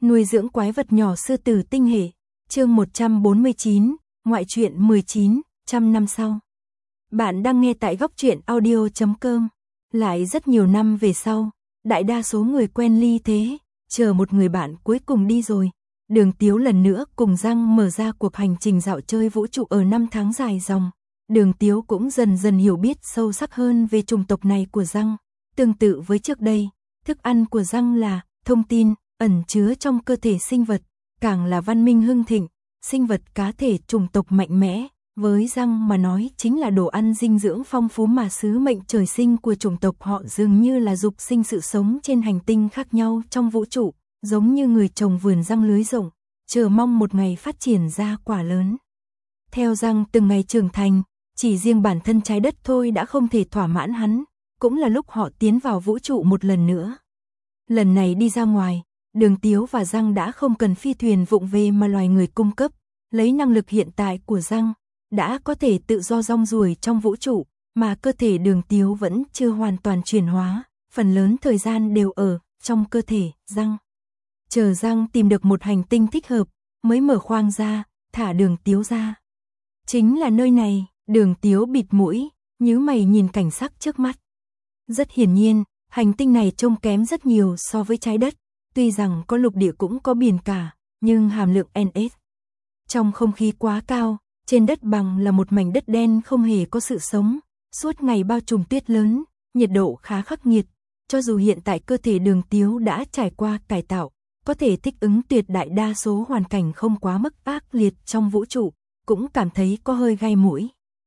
Nuôi dưỡng quái vật nhỏ sư tử tinh hệ, chương 149, ngoại truyện 19, trăm năm sau. Bạn đang nghe tại góc truyện audio.com. Lại rất nhiều năm về sau, đại đa số người quen ly thế, chờ một người bạn cuối cùng đi rồi. Đường Tiếu lần nữa cùng Giang mở ra cuộc hành trình dạo chơi vũ trụ ở 5 tháng dài dòng. Đường Tiếu cũng dần dần hiểu biết sâu sắc hơn về chủng tộc này của Giang. Tương tự với trước đây, thức ăn của Giang là thông tin ẩn chứa trong cơ thể sinh vật, càng là văn minh hưng thịnh, sinh vật cá thể chủng tộc mạnh mẽ. Với Giang mà nói chính là đồ ăn dinh dưỡng phong phú mà sứ mệnh trời sinh của chủng tộc họ dường như là dục sinh sự sống trên hành tinh khác nhau trong vũ trụ, giống như người trồng vườn răng lưới rộng, chờ mong một ngày phát triển ra quả lớn. Theo Giang từng ngày trưởng thành, chỉ riêng bản thân trái đất thôi đã không thể thỏa mãn hắn, cũng là lúc họ tiến vào vũ trụ một lần nữa. Lần này đi ra ngoài, Đường Tiếu và Giang đã không cần phi thuyền vụng về mà loài người cung cấp, lấy năng lực hiện tại của Giang đã có thể tự do rong ruổi trong vũ trụ, mà cơ thể Đường Tiếu vẫn chưa hoàn toàn chuyển hóa, phần lớn thời gian đều ở trong cơ thể Giang. Chờ Giang tìm được một hành tinh thích hợp, mới mở khoang ra, thả Đường Tiếu ra. Chính là nơi này. Đường Tiếu bịt mũi, nhíu mày nhìn cảnh sắc trước mắt. Rất hiển nhiên, hành tinh này trông kém rất nhiều so với trái đất, tuy rằng có lục địa cũng có biển cả, nhưng hàm lượng NS trong không khí quá cao, trên đất bằng là một mảnh đất đen không hề có sự sống, suốt ngày bao trùm tuyết lớn, nhiệt độ khá khắc nghiệt, cho dù hiện tại cơ thể Đường Tiếu đã trải qua cải tạo, có thể thích ứng tuyệt đại đa số hoàn cảnh không quá mức ác liệt trong vũ trụ, cũng cảm thấy có hơi gai mũi.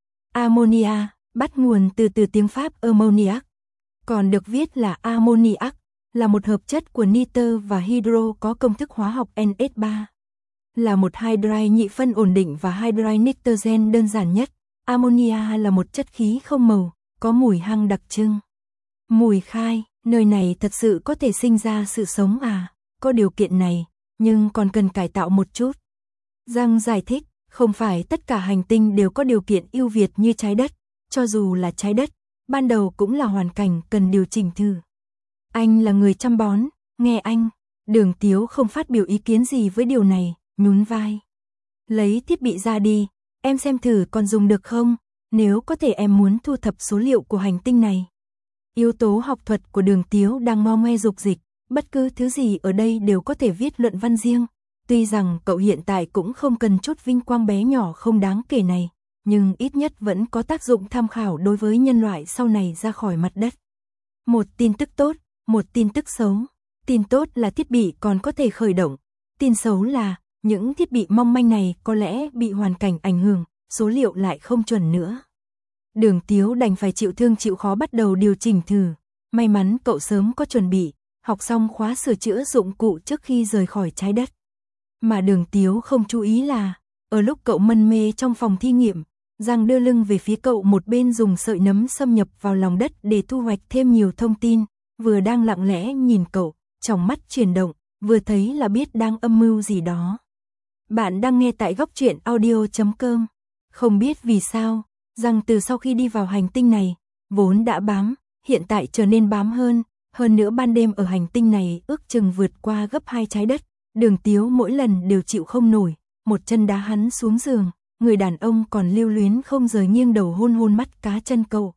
Ammonia, bắt nguồn từ tiếng Pháp ammoniac, còn được viết là ammoniac, là một hợp chất của nitơ và hydro có công thức hóa học NS3. Là một hydride nhị phân ổn định và hydride nitrogen đơn giản nhất, ammonia là một chất khí không màu, có mùi hăng đặc trưng. Mùi khai, nơi này thật sự có thể sinh ra sự sống à? Có điều kiện này, nhưng còn cần cải tạo một chút. Giang giải thích, không phải tất cả hành tinh đều có điều kiện ưu việt như trái đất, cho dù là trái đất, ban đầu cũng là hoàn cảnh cần điều chỉnh thử. Anh là người chăm bón, nghe anh. Đường Tiếu không phát biểu ý kiến gì với điều này, nhún vai. Lấy thiết bị ra đi, em xem thử còn dùng được không, nếu có thể em muốn thu thập số liệu của hành tinh này. Yếu tố học thuật của Đường Tiếu đang mo ngoe dục dịch, bất cứ thứ gì ở đây đều có thể viết luận văn riêng. Tuy rằng cậu hiện tại cũng không cần chút vinh quang bé nhỏ không đáng kể này, nhưng ít nhất vẫn có tác dụng tham khảo đối với nhân loại sau này ra khỏi mặt đất. Một tin tức tốt, một tin tức xấu. Tin tốt là thiết bị còn có thể khởi động. Tin xấu là những thiết bị mong manh này có lẽ bị hoàn cảnh ảnh hưởng, số liệu lại không chuẩn nữa. Đường Tiếu đành phải chịu thương chịu khó bắt đầu điều chỉnh thử. May mắn cậu sớm có chuẩn bị, học xong khóa sửa chữa dụng cụ trước khi rời khỏi trái đất. Mà Đường Tiếu không chú ý là, ở lúc cậu mân mê trong phòng thí nghiệm, Giang đưa lưng về phía cậu một bên dùng sợi nấm xâm nhập vào lòng đất để thu hoạch thêm nhiều thông tin, vừa đang lặng lẽ nhìn cậu, trong mắt chuyển động, vừa thấy là biết đang âm mưu gì đó. Bạn đang nghe tại góc truyện audio.com. Không biết vì sao, Giang từ sau khi đi vào hành tinh này, vốn đã bám, hiện tại trở nên bám hơn nữa ban đêm ở hành tinh này ước chừng vượt qua gấp 2 trái đất. Đường Tiếu mỗi lần đều chịu không nổi, một chân đá hắn xuống giường, người đàn ông còn lưu luyến không rời nghiêng đầu hôn mắt cá chân cậu.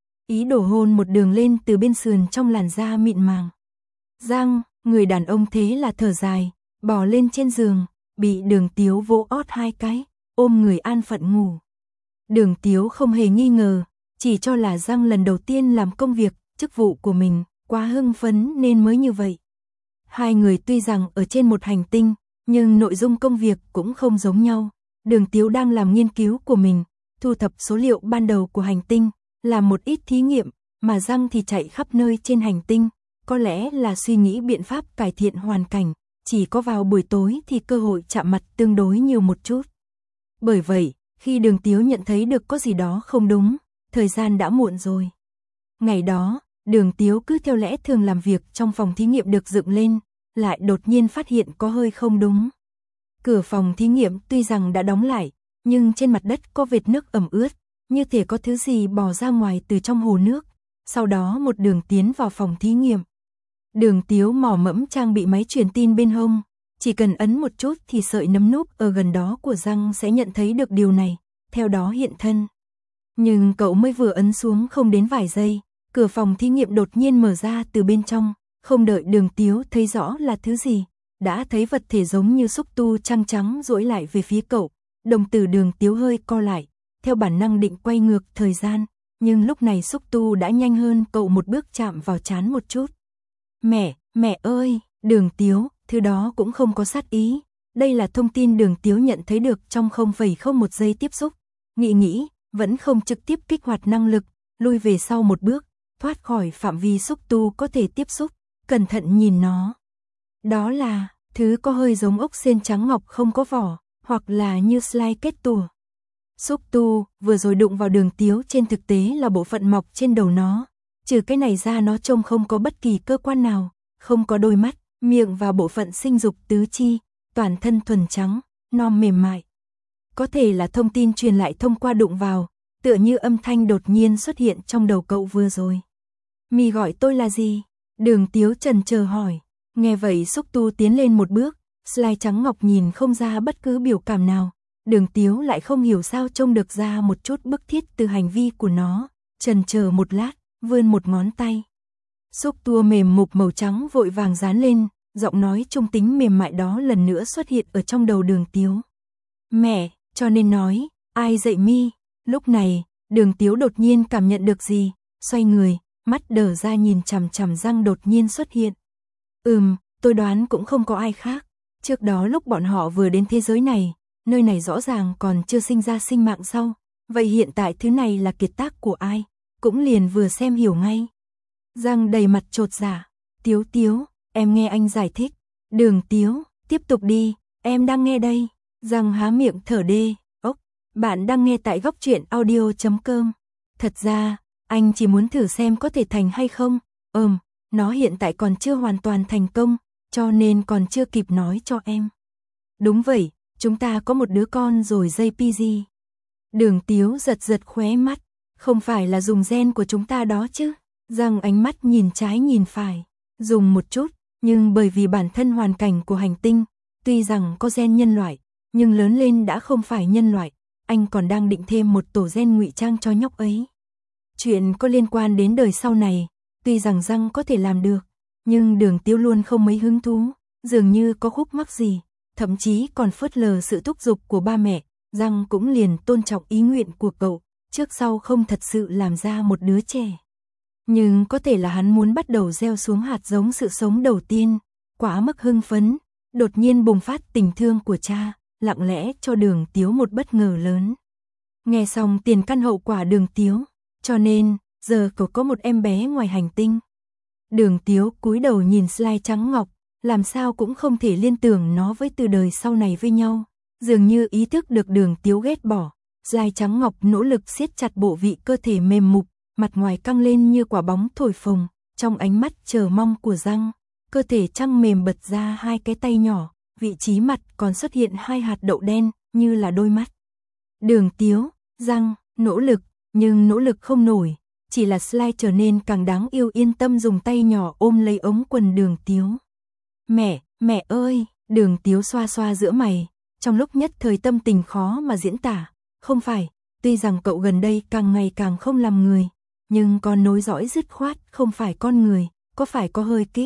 Ý đồ hôn một đường lên từ bên sườn trong làn da mịn màng. Giang, người đàn ông thế là thở dài, bò lên trên giường, bị Đường Tiếu vỗ ót 2 cái, ôm người an phận ngủ. Đường Tiếu không hề nghi ngờ, chỉ cho là Giang lần đầu tiên làm công việc, chức vụ của mình, quá hưng phấn nên mới như vậy. Hai người tuy rằng ở trên một hành tinh, nhưng nội dung công việc cũng không giống nhau. Đường Tiếu đang làm nghiên cứu của mình, thu thập số liệu ban đầu của hành tinh, làm một ít thí nghiệm, mà Giang thì chạy khắp nơi trên hành tinh, có lẽ là suy nghĩ biện pháp cải thiện hoàn cảnh, chỉ có vào buổi tối thì cơ hội chạm mặt tương đối nhiều một chút. Bởi vậy, khi Đường Tiếu nhận thấy được có gì đó không đúng, thời gian đã muộn rồi. Ngày đó, Đường Tiếu cứ theo lẽ thường làm việc trong phòng thí nghiệm được dựng lên, lại đột nhiên phát hiện có hơi không đúng. Cửa phòng thí nghiệm tuy rằng đã đóng lại, nhưng trên mặt đất có vệt nước ẩm ướt, như thể có thứ gì bò ra ngoài từ trong hồ nước. Sau đó một đường tiến vào phòng thí nghiệm. Đường Tiếu mò mẫm trang bị máy truyền tin bên hông, Chỉ cần ấn một chút thì sợi nấm núp ở gần đó của răng sẽ nhận thấy được điều này, theo đó hiện thân. Nhưng cậu mới vừa ấn xuống không đến vài giây, cửa phòng thí nghiệm đột nhiên mở ra từ bên trong, không đợi Đường Tiếu thấy rõ là thứ gì, đã thấy vật thể giống như xúc tu trăng trắng duỗi lại về phía cậu. Đồng tử Đường Tiếu hơi co lại, theo bản năng định quay ngược thời gian, nhưng lúc này xúc tu đã nhanh hơn cậu một bước chạm vào trán một chút. Mẹ ơi, Đường Tiếu, thứ đó cũng không có sát ý. Đây là thông tin Đường Tiếu nhận thấy được trong 0,01 giây tiếp xúc. Nghĩ, vẫn không trực tiếp kích hoạt năng lực, lui về sau một bước, thoát khỏi phạm vi xúc tu có thể tiếp xúc, cẩn thận nhìn nó. Đó là, thứ có hơi giống ốc sên trắng ngọc không có vỏ, hoặc là như slime kết tủa. Xúc tu, vừa rồi đụng vào Đường Tiếu trên thực tế là bộ phận mọc trên đầu nó. Trừ cái này ra nó trông không có bất kỳ cơ quan nào, không có đôi mắt, miệng và bộ phận sinh dục tứ chi, toàn thân thuần trắng, non mềm mại. Có thể là thông tin truyền lại thông qua đụng vào, tựa như âm thanh đột nhiên xuất hiện trong đầu cậu vừa rồi. "Mì gọi tôi là gì?" Đường Tiếu chần chờ hỏi. Nghe vậy xúc tu tiến lên một bước, slime trắng ngọc nhìn không ra bất cứ biểu cảm nào. Đường Tiếu lại không hiểu sao trông được ra một chút bức thiết từ hành vi của nó, chần chờ một lát, vươn một ngón tay. Xúc tua mềm mục màu trắng vội vàng dán lên, giọng nói trung tính mềm mại đó lần nữa xuất hiện ở trong đầu Đường Tiếu. "Mẹ, cho nên nói, ai dạy mi?" Lúc này, Đường Tiếu đột nhiên cảm nhận được gì, xoay người, mắt đờ ra nhìn chằm chằm răng đột nhiên xuất hiện. Tôi đoán cũng không có ai khác. Trước đó lúc bọn họ vừa đến thế giới này, nơi này rõ ràng còn chưa sinh ra sinh mạng sau. Vậy hiện tại thứ này là kiệt tác của ai? Cũng liền vừa xem hiểu ngay. Răng đầy mặt chột dạ. Tiếu, em nghe anh giải thích. Đường Tiếu, tiếp tục đi, em đang nghe đây. Răng há miệng thở đê. Bạn đang nghe tại góc truyện audio.com. Thật ra, anh chỉ muốn thử xem có thể thành hay không. Nó hiện tại còn chưa hoàn toàn thành công, cho nên còn chưa kịp nói cho em. Đúng vậy, chúng ta có một đứa con rồi JPG. Đường Tiếu giật khóe mắt, không phải là dùng gen của chúng ta đó chứ. Răng ánh mắt nhìn trái nhìn phải, dùng một chút, nhưng bởi vì bản thân hoàn cảnh của hành tinh, tuy rằng có gen nhân loại, nhưng lớn lên đã không phải nhân loại, anh còn đang định thêm một tổ gen ngụy trang cho nhóc ấy. Chuyện có liên quan đến đời sau này, tuy rằng răng có thể làm được, nhưng Đường Tiếu luôn không mấy hứng thú, dường như có khúc mắc gì, thậm chí còn phớt lờ sự thúc giục của ba mẹ, răng cũng liền tôn trọng ý nguyện của cậu, trước sau không thật sự làm ra một đứa trẻ. Nhưng có thể là hắn muốn bắt đầu gieo xuống hạt giống sự sống đầu tiên, quá mức hưng phấn, đột nhiên bùng phát tình thương của cha, lặng lẽ cho Đường Tiếu một bất ngờ lớn. Nghe xong tiền căn hậu quả Đường Tiếu, cho nên, giờ cậu có một em bé ngoài hành tinh. Đường Tiếu cúi đầu nhìn slime trắng ngọc, làm sao cũng không thể liên tưởng nó với từ đời sau này với nhau. Dường như ý thức được Đường Tiếu ghét bỏ, slime trắng ngọc nỗ lực siết chặt bộ vị cơ thể mềm mục, mặt ngoài căng lên như quả bóng thổi phồng, trong ánh mắt chờ mong của răng, cơ thể trăng mềm bật ra hai cái tay nhỏ, vị trí mặt còn xuất hiện hai hạt đậu đen, như là đôi mắt. Đường Tiếu, răng, nỗ lực, nhưng nỗ lực không nổi, chỉ là slime trở nên càng đáng yêu yên tâm dùng tay nhỏ ôm lấy ống quần Đường Tiếu. Mẹ ơi, Đường Tiếu xoa xoa giữa mày, trong lúc nhất thời tâm tình khó mà diễn tả, không phải, tuy rằng cậu gần đây càng ngày càng không làm người, nhưng con nối dõi dứt khoát không phải con người, có phải có hơi kích.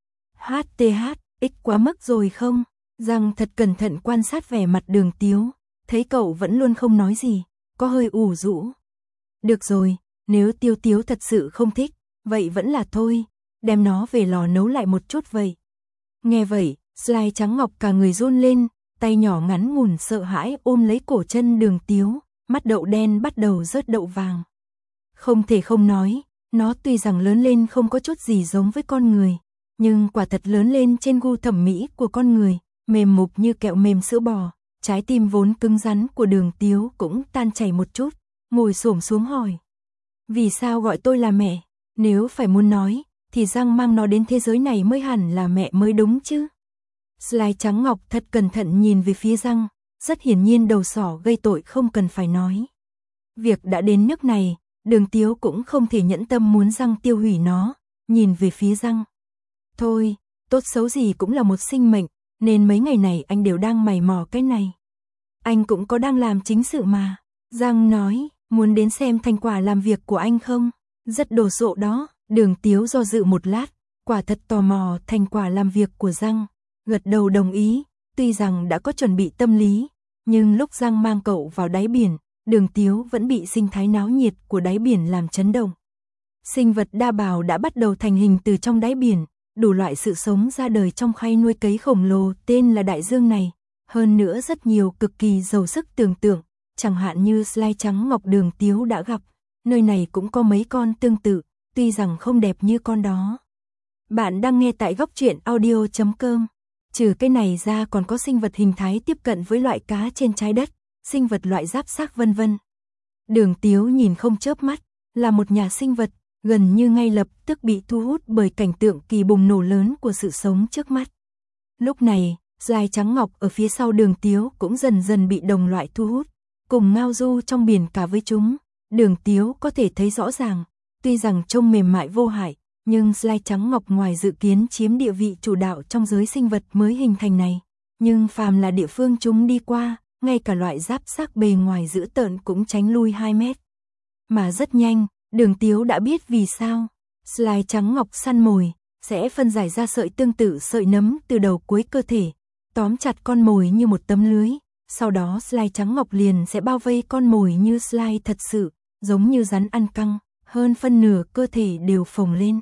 HTH, quá mức rồi không? Răng thật cẩn thận quan sát vẻ mặt Đường Tiếu, thấy cậu vẫn luôn không nói gì, có hơi ủ rũ. Được rồi, nếu Tiếu thật sự không thích, vậy vẫn là thôi, đem nó về lò nấu lại một chút vậy. Nghe vậy, slime trắng ngọc cả người run lên, tay nhỏ ngắn ngủn sợ hãi ôm lấy cổ chân Đường Tiếu, mắt đậu đen bắt đầu rớt đậu vàng. Không thể không nói, nó tuy rằng lớn lên không có chút gì giống với con người, nhưng quả thật lớn lên trên gu thẩm mỹ của con người, mềm mục như kẹo mềm sữa bò, trái tim vốn cứng rắn của Đường Tiếu cũng tan chảy một chút, ngồi xổm xuống hỏi. Vì sao gọi tôi là mẹ? Nếu phải muốn nói, thì răng mang nó đến thế giới này mới hẳn là mẹ mới đúng chứ. Slime trắng ngọc thật cẩn thận nhìn về phía răng, rất hiển nhiên đầu sỏ gây tội không cần phải nói. Việc đã đến nước này, Đường Tiếu cũng không thể nhẫn tâm muốn răng tiêu hủy nó, nhìn về phía răng. Thôi, tốt xấu gì cũng là một sinh mệnh, nên mấy ngày này anh đều đang mày mò cái này. Anh cũng có đang làm chính sự mà. Giang nói, muốn đến xem thành quả làm việc của anh không? Rất đồ sộ đó. Đường Tiếu do dự một lát, quả thật tò mò thành quả làm việc của Giang. Gật đầu đồng ý, tuy rằng đã có chuẩn bị tâm lý, nhưng lúc Giang mang cậu vào đáy biển, Đường Tiếu vẫn bị sinh thái náo nhiệt của đáy biển làm chấn động. Sinh vật đa bào đã bắt đầu thành hình từ trong đáy biển, đủ loại sự sống ra đời trong khay nuôi cấy khổng lồ tên là đại dương này. Hơn nữa rất nhiều cực kỳ giàu sức tưởng tượng, chẳng hạn như slide trắng ngọc Đường Tiếu đã gặp, nơi này cũng có mấy con tương tự, tuy rằng không đẹp như con đó. Bạn đang nghe tại góc truyện audio.com. Trừ cái này ra còn có sinh vật hình thái tiếp cận với loại cá trên trái đất, sinh vật loại giáp xác vân vân. Đường Tiếu nhìn không chớp mắt, là một nhà sinh vật, gần như ngay lập tức bị thu hút bởi cảnh tượng kỳ bùng nổ lớn của sự sống trước mắt. Lúc này, slide trắng ngọc ở phía sau Đường Tiếu cũng dần dần bị đồng loại thu hút, cùng ngao du trong biển cả với chúng. Đường Tiếu có thể thấy rõ ràng, tuy rằng trông mềm mại vô hại, nhưng slide trắng ngọc ngoài dự kiến chiếm địa vị chủ đạo trong giới sinh vật mới hình thành này. Nhưng phàm là địa phương chúng đi qua, ngay cả loại giáp xác bề ngoài dữ tợn cũng tránh lui 2 mét. Mà rất nhanh, Đường Tiếu đã biết vì sao. Slide trắng ngọc săn mồi, sẽ phân giải ra sợi tương tự sợi nấm từ đầu cuối cơ thể, tóm chặt con mồi như một tấm lưới. Sau đó slide trắng ngọc liền sẽ bao vây con mồi như slide thật sự, giống như rắn ăn căng, hơn phân nửa cơ thể đều phồng lên.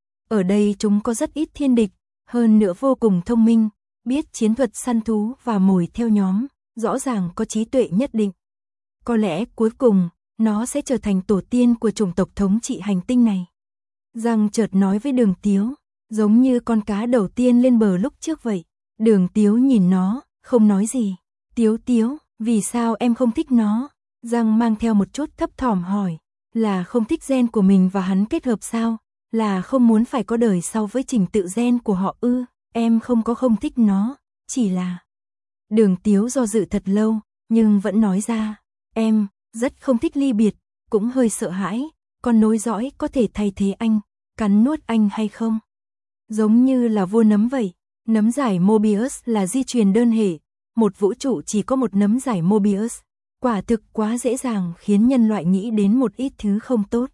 Ở đây chúng có rất ít thiên địch, hơn nữa vô cùng thông minh, biết chiến thuật săn thú và mồi theo nhóm, rõ ràng có trí tuệ nhất định. Có lẽ cuối cùng, nó sẽ trở thành tổ tiên của chủng tộc thống trị hành tinh này. Giang chợt nói với Đường Tiếu, giống như con cá đầu tiên lên bờ lúc trước vậy. Đường Tiếu nhìn nó, không nói gì. Tiếu, vì sao em không thích nó? Giang mang theo một chút thấp thỏm hỏi, là không thích gen của mình và hắn kết hợp sao? Là không muốn phải có đời sau với trình tự gen của họ ư? Em không có không thích nó, chỉ là... Đường Tiếu do dự thật lâu, nhưng vẫn nói ra, em rất không thích ly biệt, cũng hơi sợ hãi, con nối dõi có thể thay thế anh, cắn nuốt anh hay không? Giống như là vua nấm vậy, nấm giải Mobius là di truyền đơn hệ, một vũ trụ chỉ có một nấm giải Mobius, quả thực quá dễ dàng khiến nhân loại nghĩ đến một ít thứ không tốt.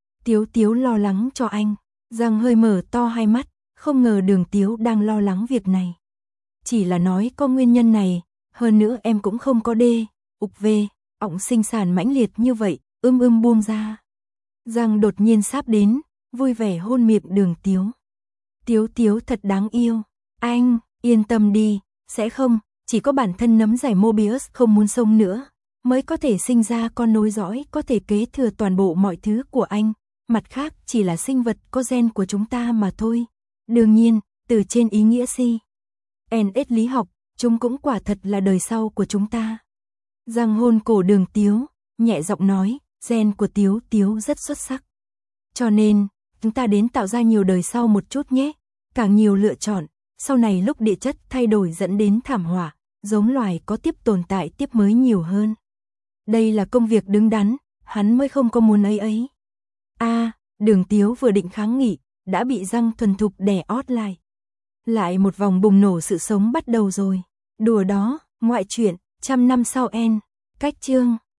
Tiếu lo lắng cho anh, Giang hơi mở to hai mắt, không ngờ Đường Tiếu đang lo lắng việc này. Chỉ là nói có nguyên nhân này, hơn nữa em cũng không có ọng sinh sản mãnh liệt như vậy, buông ra. Giang đột nhiên sáp đến, vui vẻ hôn miệng Đường Tiếu. Tiếu thật đáng yêu, anh, yên tâm đi, sẽ không, chỉ có bản thân nấm giải Mobius không muốn sống nữa, mới có thể sinh ra con nối dõi có thể kế thừa toàn bộ mọi thứ của anh, mặt khác chỉ là sinh vật có gen của chúng ta mà thôi. Đương nhiên, từ trên ý nghĩa NS lý học, chúng cũng quả thật là đời sau của chúng ta. Giang hôn cổ Đường Tiếu, nhẹ giọng nói, gen của Tiếu rất xuất sắc. Cho nên, chúng ta đến tạo ra nhiều đời sau một chút nhé, càng nhiều lựa chọn, sau này lúc địa chất thay đổi dẫn đến thảm họa, giống loài có tiếp tồn tại tiếp mới nhiều hơn. Đây là công việc đứng đắn, hắn mới không có muốn ấy. Đường Tiếu vừa định kháng nghị, đã bị Giang thuần thục đè ót lại. Lại một vòng bùng nổ sự sống bắt đầu rồi. Đùa đó, ngoại truyện, 100 năm sau cách chương.